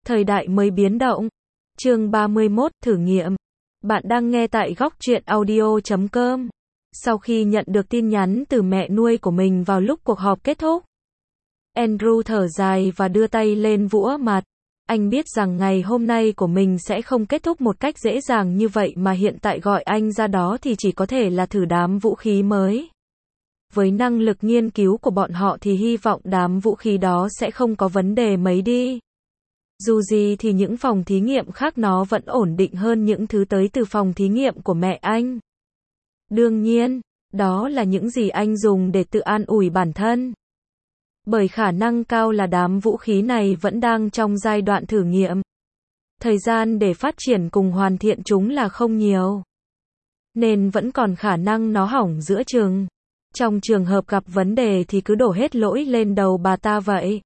Thời đại mới biến động. Chương 31, thử nghiệm. Bạn đang nghe tại góc truyện audio.com. Sau khi nhận được tin nhắn từ mẹ nuôi của mình vào lúc cuộc họp kết thúc, Andrew thở dài và đưa tay lên vũa mặt. Anh biết rằng ngày hôm nay của mình sẽ không kết thúc một cách dễ dàng như vậy mà hiện tại gọi anh ra đó thì chỉ có thể là thử đám vũ khí mới. Với năng lực nghiên cứu của bọn họ thì hy vọng đám vũ khí đó sẽ không có vấn đề mấy đi. Dù gì thì những phòng thí nghiệm khác nó vẫn ổn định hơn những thứ tới từ phòng thí nghiệm của mẹ anh. Đương nhiên, đó là những gì anh dùng để tự an ủi bản thân. Bởi khả năng cao là đám vũ khí này vẫn đang trong giai đoạn thử nghiệm. Thời gian để phát triển cùng hoàn thiện chúng là không nhiều. Nên vẫn còn khả năng nó hỏng giữa chừng. Trong trường hợp gặp vấn đề thì cứ đổ hết lỗi lên đầu bà ta vậy.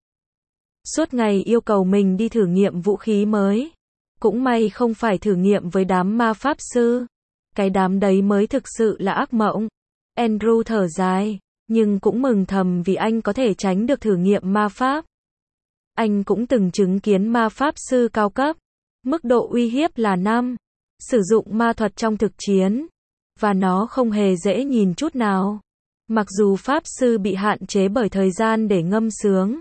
Suốt ngày yêu cầu mình đi thử nghiệm vũ khí mới. Cũng may không phải thử nghiệm với đám ma pháp sư. Cái đám đấy mới thực sự là ác mộng. Andrew thở dài, nhưng cũng mừng thầm vì anh có thể tránh được thử nghiệm ma pháp. Anh cũng từng chứng kiến ma pháp sư cao cấp. Mức độ uy hiếp là 5. Sử dụng ma thuật trong thực chiến. Và nó không hề dễ nhìn chút nào. Mặc dù pháp sư bị hạn chế bởi thời gian để ngâm sướng.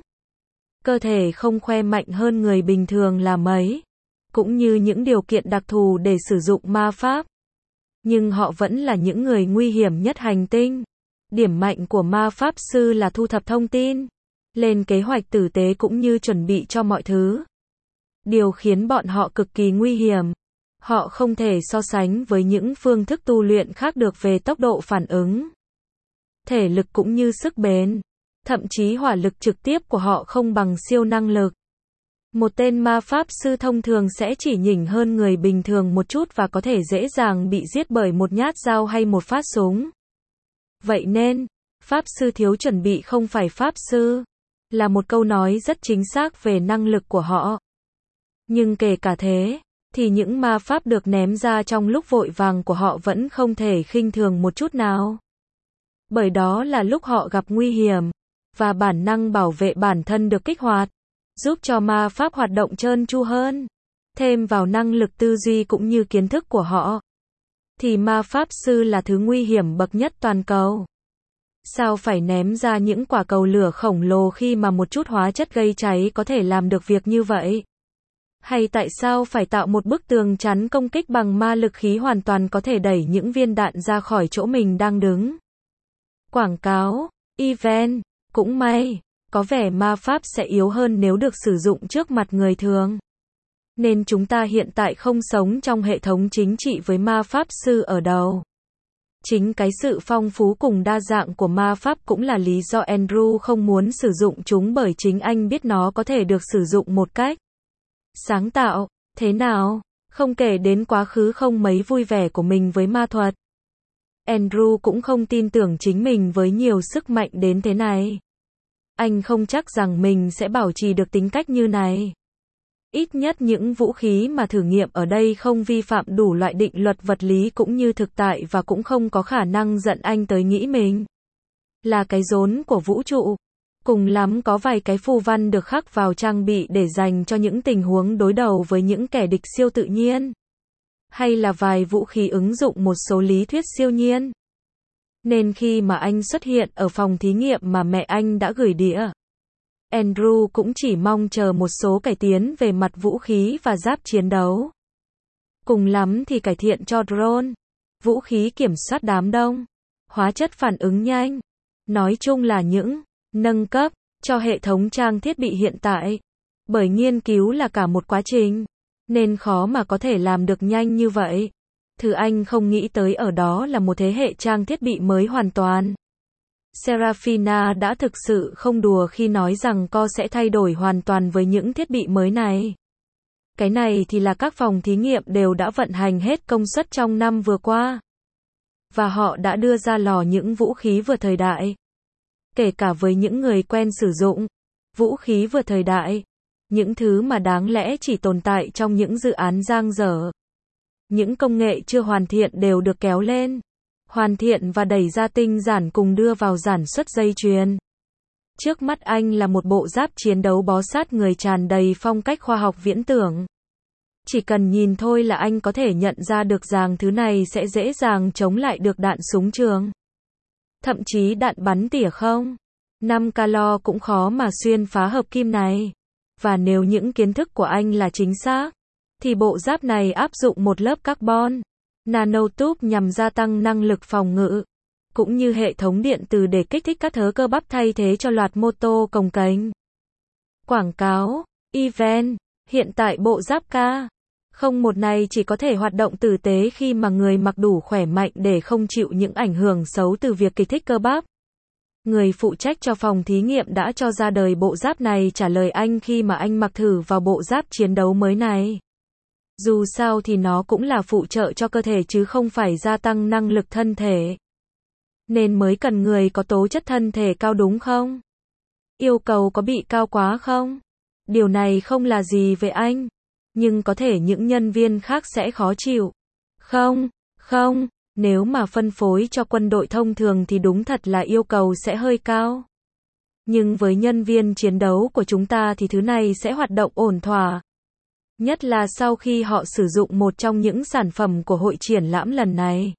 Cơ thể không khoe mạnh hơn người bình thường là mấy. Cũng như những điều kiện đặc thù để sử dụng ma pháp. Nhưng họ vẫn là những người nguy hiểm nhất hành tinh. Điểm mạnh của ma pháp sư là thu thập thông tin, lên kế hoạch tử tế cũng như chuẩn bị cho mọi thứ. Điều khiến bọn họ cực kỳ nguy hiểm. Họ không thể so sánh với những phương thức tu luyện khác được về tốc độ phản ứng, thể lực cũng như sức bền. Thậm chí hỏa lực trực tiếp của họ không bằng siêu năng lực. Một tên ma pháp sư thông thường sẽ chỉ nhỉnh hơn người bình thường một chút và có thể dễ dàng bị giết bởi một nhát dao hay một phát súng. Vậy nên, pháp sư thiếu chuẩn bị không phải pháp sư, là một câu nói rất chính xác về năng lực của họ. Nhưng kể cả thế, thì những ma pháp được ném ra trong lúc vội vàng của họ vẫn không thể khinh thường một chút nào. Bởi đó là lúc họ gặp nguy hiểm, và bản năng bảo vệ bản thân được kích hoạt, giúp cho ma pháp hoạt động trơn tru hơn. Thêm vào năng lực tư duy cũng như kiến thức của họ, thì ma pháp sư là thứ nguy hiểm bậc nhất toàn cầu. Sao phải ném ra những quả cầu lửa khổng lồ khi mà một chút hóa chất gây cháy có thể làm được việc như vậy? Hay tại sao phải tạo một bức tường chắn công kích bằng ma lực khí hoàn toàn có thể đẩy những viên đạn ra khỏi chỗ mình đang đứng? Quảng cáo, event, cũng may, có vẻ ma pháp sẽ yếu hơn nếu được sử dụng trước mặt người thường. Nên chúng ta hiện tại không sống trong hệ thống chính trị với ma pháp sư ở đầu. Chính cái sự phong phú cùng đa dạng của ma pháp cũng là lý do Andrew không muốn sử dụng chúng, bởi chính anh biết nó có thể được sử dụng một cách sáng tạo. Thế nào? Không kể đến quá khứ không mấy vui vẻ của mình với ma thuật, Andrew cũng không tin tưởng chính mình với nhiều sức mạnh đến thế này. Anh không chắc rằng mình sẽ bảo trì được tính cách như này. Ít nhất những vũ khí mà thử nghiệm ở đây không vi phạm đủ loại định luật vật lý cũng như thực tại và cũng không có khả năng dẫn anh tới nghĩ mình là cái rốn của vũ trụ. Cùng lắm có vài cái phù văn được khắc vào trang bị để dành cho những tình huống đối đầu với những kẻ địch siêu tự nhiên. Hay là vài vũ khí ứng dụng một số lý thuyết siêu nhiên. Nên khi mà anh xuất hiện ở phòng thí nghiệm mà mẹ anh đã gửi đĩa, Andrew cũng chỉ mong chờ một số cải tiến về mặt vũ khí và giáp chiến đấu. Cùng lắm thì cải thiện cho drone, vũ khí kiểm soát đám đông, hóa chất phản ứng nhanh. Nói chung là những nâng cấp cho hệ thống trang thiết bị hiện tại. Bởi nghiên cứu là cả một quá trình, nên khó mà có thể làm được nhanh như vậy. Thứ anh không nghĩ tới ở đó là một thế hệ trang thiết bị mới hoàn toàn. Serafina đã thực sự không đùa khi nói rằng cô sẽ thay đổi hoàn toàn với những thiết bị mới này. Cái này thì là các phòng thí nghiệm đều đã vận hành hết công suất trong năm vừa qua. Và họ đã đưa ra lò những vũ khí vừa thời đại. Kể cả với những người quen sử dụng vũ khí vừa thời đại, những thứ mà đáng lẽ chỉ tồn tại trong những dự án dang dở, những công nghệ chưa hoàn thiện đều được kéo lên, hoàn thiện và đẩy ra tinh giản cùng đưa vào sản xuất dây chuyền. Trước mắt anh là một bộ giáp chiến đấu bó sát người tràn đầy phong cách khoa học viễn tưởng. Chỉ cần nhìn thôi là anh có thể nhận ra được rằng thứ này sẽ dễ dàng chống lại được đạn súng trường. Thậm chí đạn bắn tỉa không 5 calo cũng khó mà xuyên phá hợp kim này. Và nếu những kiến thức của anh là chính xác, thì bộ giáp này áp dụng một lớp carbon nanotube nhằm gia tăng năng lực phòng ngự, cũng như hệ thống điện từ để kích thích các thớ cơ bắp thay thế cho loạt mô tô cồng kềnh. Quảng cáo, event, hiện tại bộ giáp K01 này chỉ có thể hoạt động tử tế khi mà người mặc đủ khỏe mạnh để không chịu những ảnh hưởng xấu từ việc kích thích cơ bắp. Người phụ trách cho phòng thí nghiệm đã cho ra đời bộ giáp này trả lời anh khi mà anh mặc thử vào bộ giáp chiến đấu mới này. Dù sao thì nó cũng là phụ trợ cho cơ thể chứ không phải gia tăng năng lực thân thể. Nên mới cần người có tố chất thân thể cao đúng không? Yêu cầu có bị cao quá không? Điều này không là gì về anh. Nhưng có thể những nhân viên khác sẽ khó chịu. Không, nếu mà phân phối cho quân đội thông thường thì đúng thật là yêu cầu sẽ hơi cao. Nhưng với nhân viên chiến đấu của chúng ta thì thứ này sẽ hoạt động ổn thỏa. Nhất là sau khi họ sử dụng một trong những sản phẩm của hội triển lãm lần này.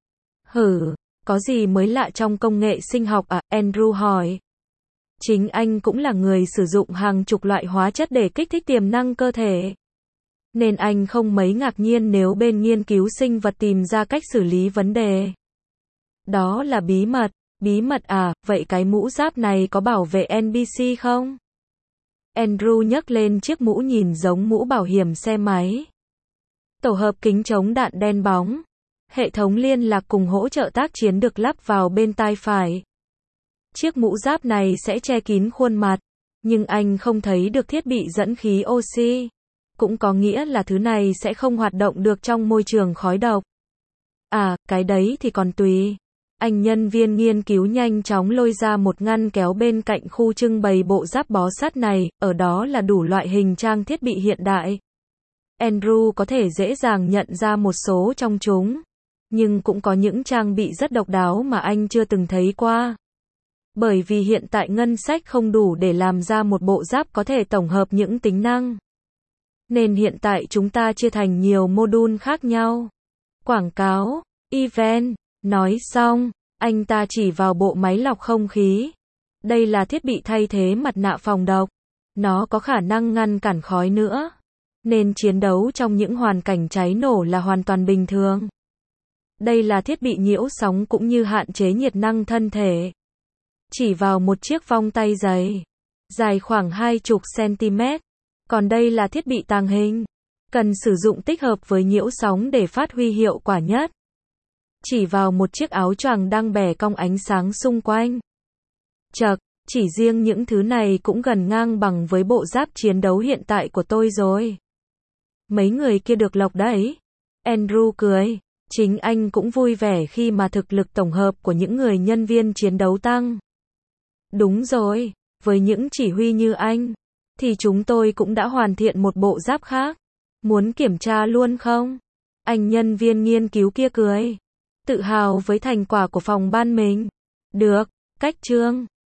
Có gì mới lạ trong công nghệ sinh học à? Andrew hỏi. Chính anh cũng là người sử dụng hàng chục loại hóa chất để kích thích tiềm năng cơ thể. Nên anh không mấy ngạc nhiên nếu bên nghiên cứu sinh vật tìm ra cách xử lý vấn đề. Đó là bí mật. Bí mật à? Vậy cái mũ giáp này có bảo vệ NBC không? Andrew nhấc lên chiếc mũ nhìn giống mũ bảo hiểm xe máy. Tổ hợp kính chống đạn đen bóng. Hệ thống liên lạc cùng hỗ trợ tác chiến được lắp vào bên tai phải. Chiếc mũ giáp này sẽ che kín khuôn mặt. Nhưng anh không thấy được thiết bị dẫn khí oxy. Cũng có nghĩa là thứ này sẽ không hoạt động được trong môi trường khói độc. À, cái đấy thì còn tùy. Anh nhân viên nghiên cứu nhanh chóng lôi ra một ngăn kéo bên cạnh khu trưng bày bộ giáp bó sát này, ở đó là đủ loại hình trang thiết bị hiện đại. Andrew có thể dễ dàng nhận ra một số trong chúng. Nhưng cũng có những trang bị rất độc đáo mà anh chưa từng thấy qua. Bởi vì hiện tại ngân sách không đủ để làm ra một bộ giáp có thể tổng hợp những tính năng. Nên hiện tại chúng ta chia thành nhiều module khác nhau. Quảng cáo, event, nói xong, anh ta chỉ vào bộ máy lọc không khí. Đây là thiết bị thay thế mặt nạ phòng độc. Nó có khả năng ngăn cản khói nữa. Nên chiến đấu trong những hoàn cảnh cháy nổ là hoàn toàn bình thường. Đây là thiết bị nhiễu sóng cũng như hạn chế nhiệt năng thân thể. Chỉ vào một chiếc vòng tay dày, dài khoảng 20 cm. Còn đây là thiết bị tàng hình. Cần sử dụng tích hợp với nhiễu sóng để phát huy hiệu quả nhất. Chỉ vào một chiếc áo choàng đang bẻ cong ánh sáng xung quanh. Chậc, chỉ riêng những thứ này cũng gần ngang bằng với bộ giáp chiến đấu hiện tại của tôi rồi. Mấy người kia được lộc đấy. Andrew cười. Chính anh cũng vui vẻ khi mà thực lực tổng hợp của những người nhân viên chiến đấu tăng. Đúng rồi, với những chỉ huy như anh, thì chúng tôi cũng đã hoàn thiện một bộ giáp khác. Muốn kiểm tra luôn không? Anh nhân viên nghiên cứu kia cười. Tự hào với thành quả của phòng ban mình. Được, cách chương.